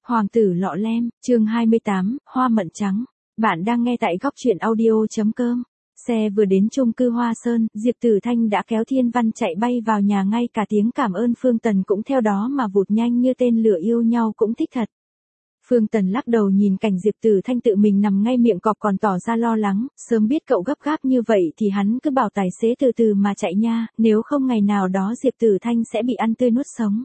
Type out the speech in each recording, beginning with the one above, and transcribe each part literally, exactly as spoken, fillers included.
Hoàng tử lọ lem, chương hai mươi tám, hoa mận trắng. Bạn đang nghe tại góc truyện audio.com. Xe vừa đến chung cư Hoa Sơn, Diệp Tử Thanh đã kéo Thiên Văn chạy bay vào nhà, ngay cả tiếng cảm ơn Phương Tần cũng theo đó mà vụt nhanh như tên lửa, yêu nhau cũng thích thật. Phương Tần lắc đầu nhìn cảnh Diệp Tử Thanh tự mình nằm ngay miệng cọp còn tỏ ra lo lắng, sớm biết cậu gấp gáp như vậy thì hắn cứ bảo tài xế từ từ mà chạy nha, nếu không ngày nào đó Diệp Tử Thanh sẽ bị ăn tươi nuốt sống.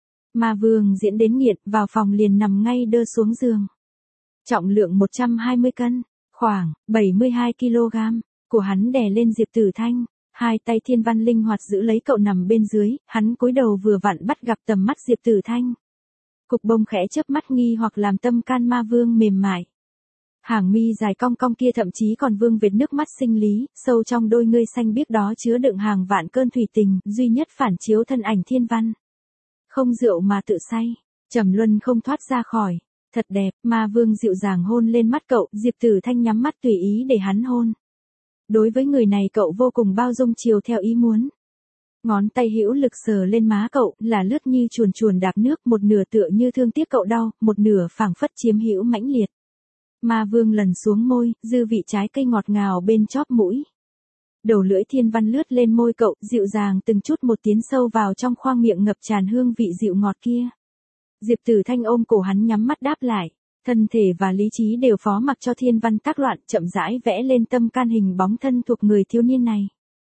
Ma Vương diễn đến nghiện, vào phòng liền nằm ngay đơ xuống giường. Trọng lượng một trăm hai mươi cân, khoảng bảy mươi hai ki lô gam, của hắn đè lên Diệp Tử Thanh, hai tay Thiên Văn linh hoạt giữ lấy cậu nằm bên dưới, hắn cúi đầu vừa vặn bắt gặp tầm mắt Diệp Tử Thanh. Cục bông khẽ chớp mắt nghi hoặc làm tâm can Ma Vương mềm mại. Hàng mi dài cong cong kia thậm chí còn vương vệt nước mắt sinh lý, sâu trong đôi ngươi xanh biếc đó chứa đựng hàng vạn cơn thủy tình, duy nhất phản chiếu thân ảnh Thiên Văn. Không rượu mà tự say, trầm luân không thoát ra khỏi. Thật đẹp, Ma Vương dịu dàng hôn lên mắt cậu, Diệp Tử Thanh nhắm mắt tùy ý để hắn hôn. Đối với người này cậu vô cùng bao dung, chiều theo ý muốn. Ngón tay hữu lực sờ lên má cậu, là lướt như chuồn chuồn đạp nước, một nửa tựa như thương tiếc cậu đau, một nửa phảng phất chiếm hữu mãnh liệt. Ma Vương lần xuống môi, dư vị trái cây ngọt ngào bên chóp mũi. Đầu lưỡi Thiên Văn lướt lên môi cậu, dịu dàng từng chút một tiến sâu vào trong khoang miệng ngập tràn hương vị dịu ngọt kia. Diệp Tử Thanh ôm cổ hắn nhắm mắt đáp lại, thân thể và lý trí đều phó mặc cho Thiên Văn tác loạn, chậm rãi vẽ lên tâm can hình bóng thân thuộc người thiếu niên này.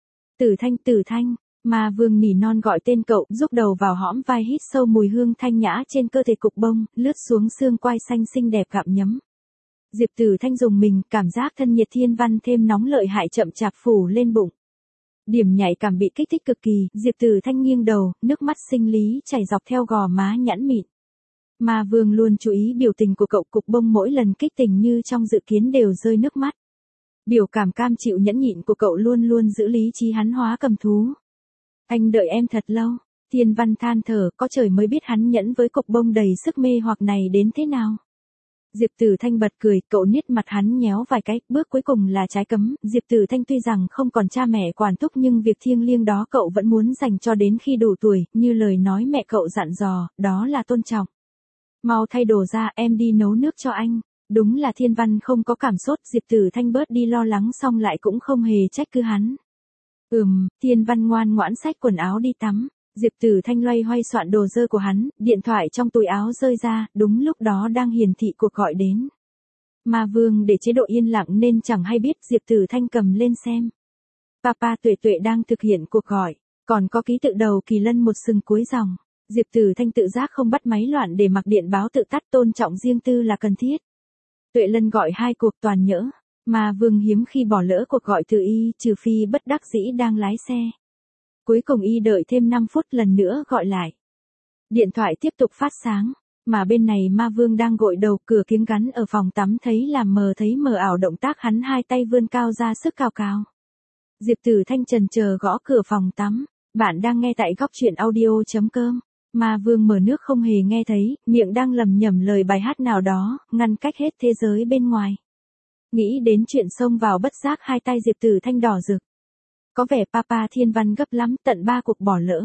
Tử Thanh, Tử Thanh, Ma Vương nỉ non gọi tên cậu, rúc đầu vào hõm vai, hít sâu mùi hương thanh nhã trên cơ thể cục bông, lướt xuống xương quai xanh xinh đẹp gặm nhấm. Diệp Tử Thanh dùng mình, cảm giác thân nhiệt Thiên Văn thêm nóng lợi hại chậm chạp phủ lên bụng. Điểm nhạy cảm bị kích thích cực kỳ, Diệp Tử Thanh nghiêng đầu, nước mắt sinh lý chảy dọc theo gò má nhẵn mịn. Ma Vương luôn chú ý biểu tình của cậu, cục bông mỗi lần kích tình như trong dự kiến đều rơi nước mắt. Biểu cảm cam chịu nhẫn nhịn của cậu luôn luôn giữ lý trí hắn hóa cầm thú. Anh đợi em thật lâu, Thiên Văn than thở, có trời mới biết hắn nhẫn với cục bông đầy sức mê hoặc này đến thế nào. Diệp Tử Thanh bật cười, cậu niết mặt hắn nhéo vài cái, bước cuối cùng là trái cấm. Diệp Tử Thanh tuy rằng không còn cha mẹ quản thúc nhưng việc thiêng liêng đó cậu vẫn muốn dành cho đến khi đủ tuổi, như lời nói mẹ cậu dặn dò, đó là tôn trọng. Mau thay đồ ra, em đi nấu nước cho anh. Đúng là Thiên Văn không có cảm sốt, Diệp Tử Thanh bớt đi lo lắng xong lại cũng không hề trách cứ hắn. Ừm, Thiên Văn ngoan ngoãn xách quần áo đi tắm. Diệp Tử Thanh loay hoay soạn đồ dơ của hắn, điện thoại trong túi áo rơi ra, đúng lúc đó đang hiển thị cuộc gọi đến. Ma Vương để chế độ yên lặng nên chẳng hay biết, Diệp Tử Thanh cầm lên xem. Papa Tuệ Tuệ đang thực hiện cuộc gọi, còn có ký tự đầu Kỳ Lân một sừng cuối dòng. Diệp Tử Thanh tự giác không bắt máy loạn để mặc điện báo tự tắt, tôn trọng riêng tư là cần thiết. Tuệ Lân gọi hai cuộc toàn nhỡ, Ma Vương hiếm khi bỏ lỡ cuộc gọi từ y, trừ phi bất đắc dĩ đang lái xe. Cuối cùng y đợi thêm năm phút lần nữa gọi lại. Điện thoại tiếp tục phát sáng, mà bên này Ma Vương đang gội đầu, cửa kiếng gắn ở phòng tắm thấy làm mờ thấy mờ ảo động tác hắn hai tay vươn cao ra sức cào cào. Diệp Tử Thanh chần chờ gõ cửa phòng tắm, bạn đang nghe tại góc truyện audio.com. Ma Vương mở nước không hề nghe thấy, miệng đang lầm nhầm lời bài hát nào đó, ngăn cách hết thế giới bên ngoài. Nghĩ đến chuyện xông vào bất giác hai tay Diệp Tử Thanh đỏ rực. Có vẻ Papa Thiên Văn gấp lắm, tận ba cuộc bỏ lỡ.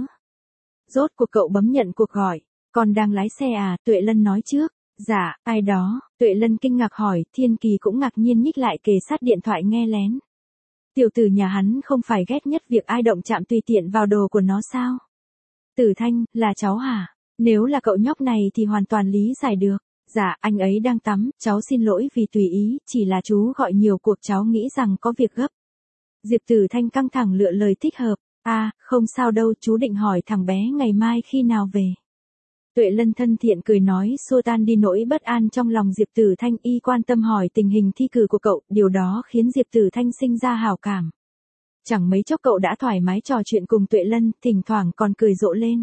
Rốt cuộc cậu bấm nhận cuộc gọi, còn đang lái xe à, Tuệ Lân nói trước. Dạ, ai đó, Tuệ Lân kinh ngạc hỏi, Thiên Kỳ cũng ngạc nhiên nhích lại kề sát điện thoại nghe lén. Tiểu tử nhà hắn không phải ghét nhất việc ai động chạm tùy tiện vào đồ của nó sao? Tử Thanh, là cháu hả? Nếu là cậu nhóc này thì hoàn toàn lý giải được. Dạ, anh ấy đang tắm, cháu xin lỗi vì tùy ý, chỉ là chú gọi nhiều cuộc cháu nghĩ rằng có việc gấp. Diệp Tử Thanh căng thẳng lựa lời thích hợp, à, không sao đâu, chú định hỏi thằng bé ngày mai khi nào về. Tuệ Lân thân thiện cười nói xua tan đi nỗi bất an trong lòng Diệp Tử Thanh, y quan tâm hỏi tình hình thi cử của cậu, điều đó khiến Diệp Tử Thanh sinh ra hảo cảm. Chẳng mấy chốc cậu đã thoải mái trò chuyện cùng Tuệ Lân, thỉnh thoảng còn cười rộ lên.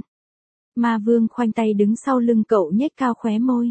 Ma Vương khoanh tay đứng sau lưng cậu nhếch cao khóe môi.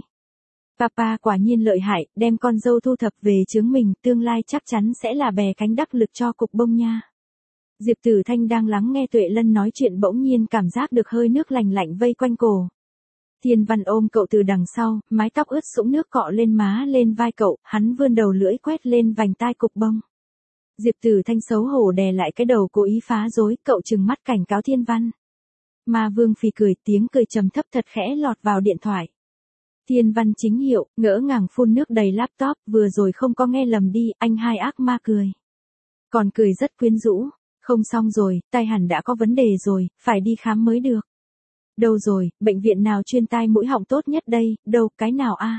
Papa quả nhiên lợi hại, đem con dâu thu thập về chướng mình, tương lai chắc chắn sẽ là bè cánh đắc lực cho cục bông nha. Diệp Tử Thanh đang lắng nghe Tuệ Lân nói chuyện bỗng nhiên cảm giác được hơi nước lành lạnh vây quanh cổ. Thiên Văn ôm cậu từ đằng sau, mái tóc ướt sũng nước cọ lên má lên vai cậu, hắn vươn đầu lưỡi quét lên vành tai cục bông. Diệp Tử Thanh xấu hổ đè lại cái đầu cố ý phá rối, cậu trừng mắt cảnh cáo Thiên Văn. Ma Vương phì cười, tiếng cười trầm thấp thật khẽ lọt vào điện thoại. Thiên Văn chính hiệu, ngỡ ngàng phun nước đầy laptop, vừa rồi không có nghe lầm đi, anh hai ác ma cười. Còn cười rất quyến rũ, không xong rồi, tai hẳn đã có vấn đề rồi, phải đi khám mới được. Đâu rồi, bệnh viện nào chuyên tai mũi họng tốt nhất đây, đâu, cái nào a?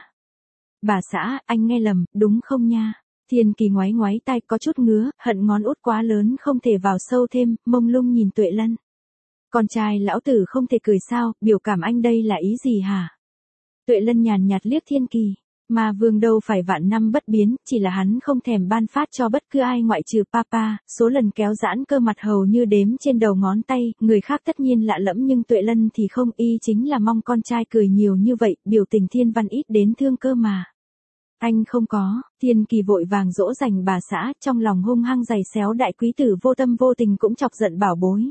Bà xã, anh nghe lầm, đúng không nha? Thiên Kỳ ngoáy ngoáy tai có chút ngứa, hận ngón út quá lớn không thể vào sâu thêm, mông lung nhìn Tuệ Lân. Con trai lão tử không thể cười sao, biểu cảm anh đây là ý gì hả? Tuệ Lân nhàn nhạt liếc Thiên Kỳ, mà Vương đâu phải vạn năm bất biến, chỉ là hắn không thèm ban phát cho bất cứ ai ngoại trừ papa, số lần kéo giãn cơ mặt hầu như đếm trên đầu ngón tay, người khác tất nhiên lạ lẫm nhưng Tuệ Lân thì không, y chính là mong con trai cười nhiều như vậy, biểu tình Thiên Văn ít đến thương cơ mà. Anh không có, Thiên Kỳ vội vàng dỗ dành bà xã, trong lòng hung hăng giày xéo đại quý tử vô tâm vô tình cũng chọc giận bảo bối.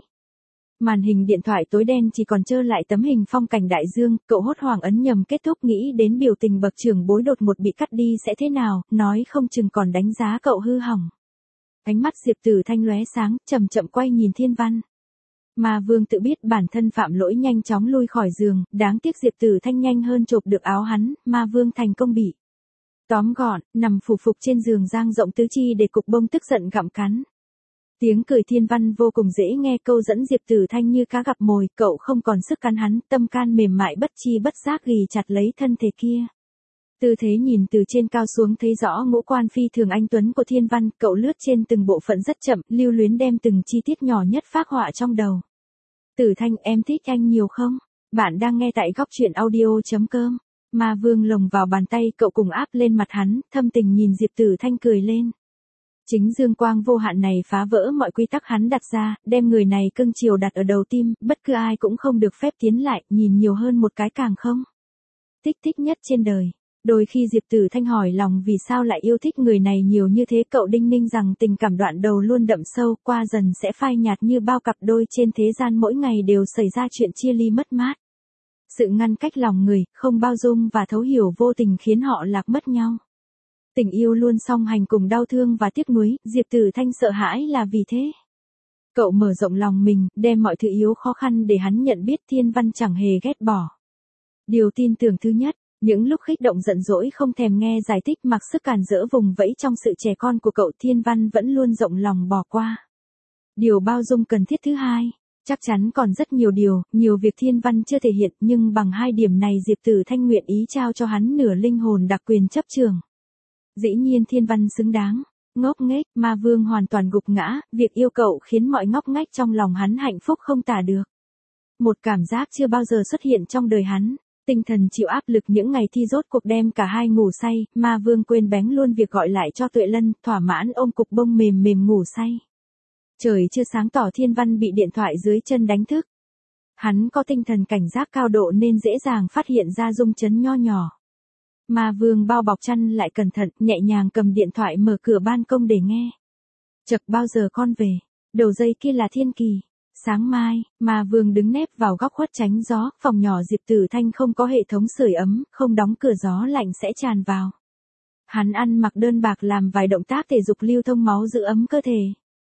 Màn hình điện thoại tối đen chỉ còn trơ lại tấm hình phong cảnh đại dương, cậu hốt hoảng ấn nhầm kết thúc nghĩ đến biểu tình bậc trưởng bối đột một bị cắt đi sẽ thế nào, nói không chừng còn đánh giá cậu hư hỏng. Ánh mắt Diệp Tử Thanh lóe sáng, chậm chậm quay nhìn Thiên Văn. Mà Vương tự biết bản thân phạm lỗi nhanh chóng lui khỏi giường, đáng tiếc Diệp Tử Thanh nhanh hơn chộp được áo hắn, mà Vương thành công bị tóm gọn, nằm phủ phục trên giường dang rộng tứ chi để cục bông tức giận gặm cắn. Tiếng cười Thiên Văn vô cùng dễ nghe, câu dẫn Diệp Tử Thanh như cá gặp mồi, cậu không còn sức cắn hắn, tâm can mềm mại bất chi bất giác ghì chặt lấy thân thể kia. Tư thế nhìn từ trên cao xuống thấy rõ ngũ quan phi thường anh tuấn của Thiên Văn, cậu lướt trên từng bộ phận rất chậm, lưu luyến đem từng chi tiết nhỏ nhất phác họa trong đầu. Tử Thanh, em thích anh nhiều không? Bạn đang nghe tại góc truyện audio chấm com. Mà Vương lồng vào bàn tay cậu cùng áp lên mặt hắn, thâm tình nhìn Diệp Tử Thanh cười lên. Chính dương quang vô hạn này phá vỡ mọi quy tắc hắn đặt ra, đem người này cưng chiều đặt ở đầu tim, bất cứ ai cũng không được phép tiến lại, nhìn nhiều hơn một cái càng không. Thích thích nhất trên đời. Đôi khi Diệp Tử Thanh hỏi lòng vì sao lại yêu thích người này nhiều như thế, cậu đinh ninh rằng tình cảm đoạn đầu luôn đậm sâu, qua dần sẽ phai nhạt như bao cặp đôi trên thế gian mỗi ngày đều xảy ra chuyện chia ly mất mát. Sự ngăn cách lòng người, không bao dung và thấu hiểu vô tình khiến họ lạc mất nhau. Tình yêu luôn song hành cùng đau thương và tiếc nuối, Diệp Tử Thanh sợ hãi là vì thế. Cậu mở rộng lòng mình, đem mọi thứ yếu khó khăn để hắn nhận biết Thiên Văn chẳng hề ghét bỏ. Điều tin tưởng thứ nhất, những lúc kích động giận dỗi không thèm nghe giải thích mặc sức càn rỡ vùng vẫy trong sự trẻ con của cậu, Thiên Văn vẫn luôn rộng lòng bỏ qua. Điều bao dung cần thiết thứ hai, chắc chắn còn rất nhiều điều, nhiều việc Thiên Văn chưa thể hiện nhưng bằng hai điểm này Diệp Tử Thanh nguyện ý trao cho hắn nửa linh hồn đặc quyền chấp trường. Dĩ nhiên Thiên Văn xứng đáng. Ngốc nghếch, mà Vương hoàn toàn gục ngã, việc yêu cậu khiến mọi ngóc ngách trong lòng hắn hạnh phúc không tả được. Một cảm giác chưa bao giờ xuất hiện trong đời hắn, tinh thần chịu áp lực những ngày thi rốt cuộc đem cả hai ngủ say, mà Vương quên bén luôn việc gọi lại cho Tuệ Lân, thỏa mãn ôm cục bông mềm mềm ngủ say. Trời chưa sáng tỏ Thiên Văn bị điện thoại dưới chân đánh thức. Hắn có tinh thần cảnh giác cao độ nên dễ dàng phát hiện ra rung chấn nho nhỏ. Mà Vương bao bọc chăn lại cẩn thận, nhẹ nhàng cầm điện thoại mở cửa ban công để nghe. Chậc, bao giờ con về? Đầu dây kia là Thiên Kỳ. Sáng mai, mà Vương đứng nép vào góc khuất tránh gió, phòng nhỏ Diệp Tử Thanh không có hệ thống sưởi ấm, không đóng cửa gió lạnh sẽ tràn vào. Hắn ăn mặc đơn bạc làm vài động tác thể dục lưu thông máu giữ ấm cơ thể.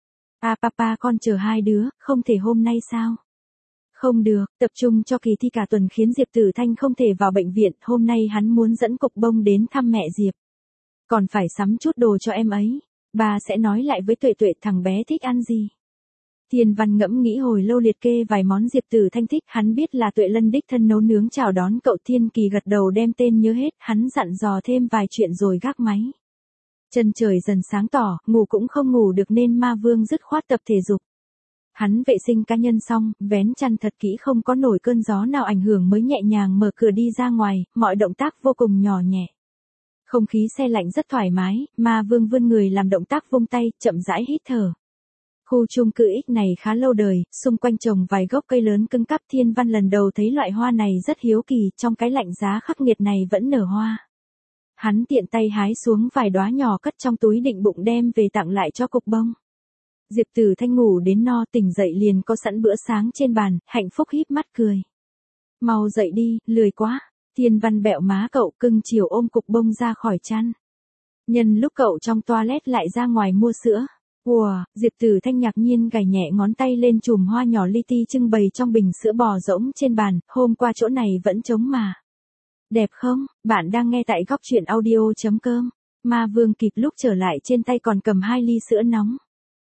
À papa, con chờ hai đứa, không thể hôm nay sao? Không được, tập trung cho kỳ thi cả tuần khiến Diệp Tử Thanh không thể vào bệnh viện, hôm nay hắn muốn dẫn cục bông đến thăm mẹ Diệp. Còn phải sắm chút đồ cho em ấy, bà sẽ nói lại với Tuệ Tuệ thằng bé thích ăn gì. Thiên Văn ngẫm nghĩ hồi lâu liệt kê vài món Diệp Tử Thanh thích, hắn biết là Tuệ Lân đích thân nấu nướng chào đón cậu. Thiên Kỳ gật đầu đem tên nhớ hết, hắn dặn dò thêm vài chuyện rồi gác máy. Chân trời dần sáng tỏ, ngủ cũng không ngủ được nên Ma Vương dứt khoát tập thể dục. Hắn vệ sinh cá nhân xong, vén chăn thật kỹ không có nổi cơn gió nào ảnh hưởng mới nhẹ nhàng mở cửa đi ra ngoài, mọi động tác vô cùng nhỏ nhẹ. Không khí se lạnh rất thoải mái, Ma Vương vươn người làm động tác vung tay, chậm rãi hít thở. Khu chung cư X này khá lâu đời, xung quanh trồng vài gốc cây lớn cứng cáp. Thiên Văn lần đầu thấy loại hoa này rất hiếu kỳ, trong cái lạnh giá khắc nghiệt này vẫn nở hoa. Hắn tiện tay hái xuống vài đóa nhỏ cất trong túi định bụng đem về tặng lại cho cục bông. Diệp Tử Thanh ngủ đến no, tỉnh dậy liền có sẵn bữa sáng trên bàn, hạnh phúc híp mắt cười. Mau dậy đi, lười quá. Thiên Văn bẹo má cậu, cưng chiều ôm cục bông ra khỏi chăn. Nhân lúc cậu trong toilet lại ra ngoài mua sữa. Wow, Diệp Tử Thanh ngạc nhiên gảy nhẹ ngón tay lên chùm hoa nhỏ li ti trưng bày trong bình sữa bò rỗng trên bàn, hôm qua chỗ này vẫn trống mà. Đẹp không? Bạn đang nghe tại góc chuyện audio.com. Ma Vương kịp lúc trở lại trên tay còn cầm hai ly sữa nóng.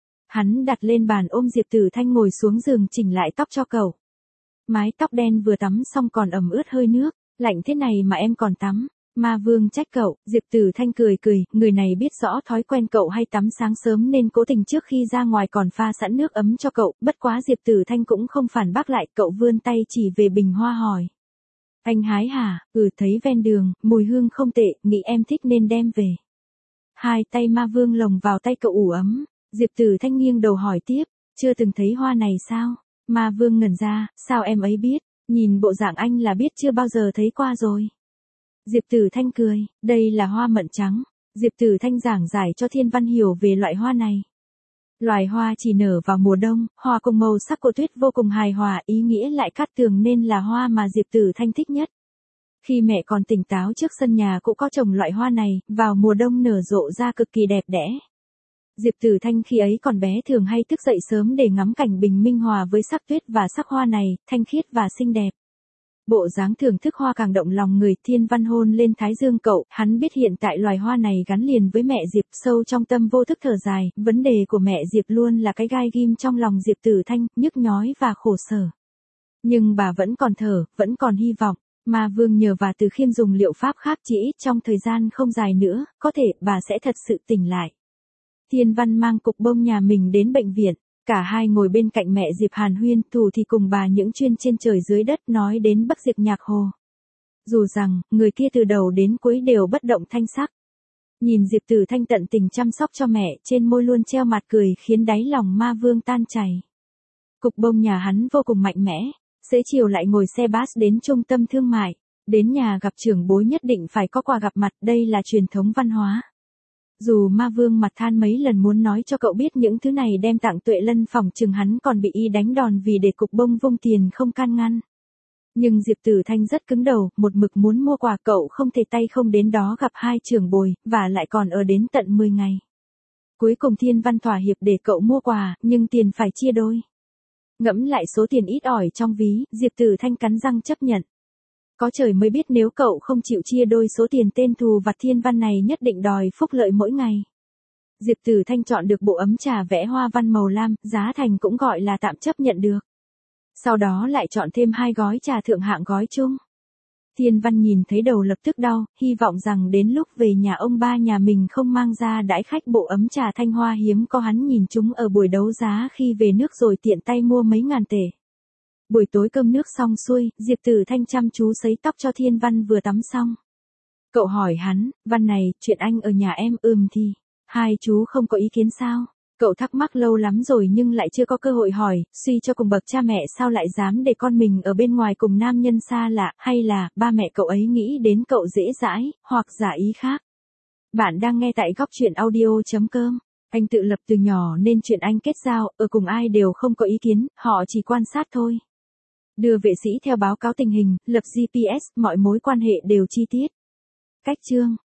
Hắn đặt lên bàn ôm Diệp Tử Thanh ngồi xuống giường chỉnh lại tóc cho cậu. Mái tóc đen vừa tắm xong còn ẩm ướt hơi nước, lạnh thế này mà em còn tắm. Ma Vương trách cậu, Diệp Tử Thanh cười cười, người này biết rõ thói quen cậu hay tắm sáng sớm nên cố tình trước khi ra ngoài còn pha sẵn nước ấm cho cậu, bất quá Diệp Tử Thanh cũng không phản bác lại, cậu vươn tay chỉ về bình hoa hỏi. Anh hái hả? Ừ, thấy ven đường, mùi hương không tệ, nghĩ em thích nên đem về. Hai tay Ma Vương lồng vào tay cậu ủ ấm, Diệp Tử Thanh nghiêng đầu hỏi tiếp, chưa từng thấy hoa này sao? Ma Vương ngẩn ra, sao em ấy biết, nhìn bộ dạng anh là biết chưa bao giờ thấy qua rồi. Diệp Tử Thanh cười, đây là hoa mận trắng. Diệp Tử Thanh giảng giải cho Thiên Văn hiểu về loại hoa này. Loài hoa chỉ nở vào mùa đông, hoa cùng màu sắc của tuyết vô cùng hài hòa, ý nghĩa lại cát tường nên là hoa mà Diệp Tử Thanh thích nhất. Khi mẹ còn tỉnh táo trước sân nhà cũng có trồng loại hoa này, vào mùa đông nở rộ ra cực kỳ đẹp đẽ. Diệp Tử Thanh khi ấy còn bé thường hay thức dậy sớm để ngắm cảnh bình minh hòa với sắc tuyết và sắc hoa này, thanh khiết và xinh đẹp. Bộ dáng thưởng thức hoa càng động lòng người. Thiên Văn hôn lên thái dương cậu, hắn biết hiện tại loài hoa này gắn liền với mẹ Diệp, sâu trong tâm vô thức thở dài, vấn đề của mẹ Diệp luôn là cái gai ghim trong lòng Diệp Tử Thanh, nhức nhói và khổ sở. Nhưng bà vẫn còn thở, vẫn còn hy vọng. Ma Vương nhờ và Từ Khiêm dùng liệu pháp khác chỉ ít trong thời gian không dài nữa, có thể bà sẽ thật sự tỉnh lại. Thiên Văn mang cục bông nhà mình đến bệnh viện. Cả hai ngồi bên cạnh mẹ Diệp hàn huyên, thủ thì cùng bà những chuyên trên trời dưới đất nói đến Bắc Diệp Nhạc Hồ. Dù rằng, người kia từ đầu đến cuối đều bất động thanh sắc. Nhìn Diệp Tử Thanh tận tình chăm sóc cho mẹ, trên môi luôn treo mặt cười khiến đáy lòng Ma Vương tan chảy. Cục bông nhà hắn vô cùng mạnh mẽ, xế chiều lại ngồi xe bus đến trung tâm thương mại. Đến nhà gặp trưởng bối nhất định phải có quà gặp mặt, đây là truyền thống văn hóa. Dù Ma Vương mặt than mấy lần muốn nói cho cậu biết những thứ này đem tặng Tuệ Lân, phòng chừng hắn còn bị y đánh đòn vì để cục bông vung tiền không can ngăn. Nhưng Diệp Tử Thanh rất cứng đầu, một mực muốn mua quà, cậu không thể tay không đến đó gặp hai trưởng bối, và lại còn ở đến tận mười ngày. Cuối cùng Thiên Văn thỏa hiệp để cậu mua quà, nhưng tiền phải chia đôi. Ngẫm lại số tiền ít ỏi trong ví, Diệp Tử Thanh cắn răng chấp nhận. Có trời mới biết nếu cậu không chịu chia đôi số tiền tên thù vặt Thiên Văn này nhất định đòi phúc lợi mỗi ngày. Diệp Tử Thanh chọn được bộ ấm trà vẽ hoa văn màu lam, giá thành cũng gọi là tạm chấp nhận được. Sau đó lại chọn thêm hai gói trà thượng hạng gói chung. Thiên Văn nhìn thấy đầu lập tức đau, hy vọng rằng đến lúc về nhà ông ba nhà mình không mang ra đãi khách bộ ấm trà thanh hoa hiếm có hắn nhìn chúng ở buổi đấu giá khi về nước rồi tiện tay mua mấy ngàn tể. Buổi tối cơm nước xong xuôi, Diệp Tử Thanh chăm chú sấy tóc cho Thiên Văn vừa tắm xong. Cậu hỏi hắn, Văn này, chuyện anh ở nhà em, ừm thì, hai chú không có ý kiến sao? Cậu thắc mắc lâu lắm rồi nhưng lại chưa có cơ hội hỏi, suy cho cùng bậc cha mẹ sao lại dám để con mình ở bên ngoài cùng nam nhân xa lạ, hay là, ba mẹ cậu ấy nghĩ đến cậu dễ dãi, hoặc giả ý khác. Bạn đang nghe tại góc chuyện audio.com. Anh tự lập từ nhỏ nên chuyện anh kết giao, ở cùng ai đều không có ý kiến, họ chỉ quan sát thôi. Đưa vệ sĩ theo báo cáo tình hình, lập giê pê ét, mọi mối quan hệ đều chi tiết. Cách chương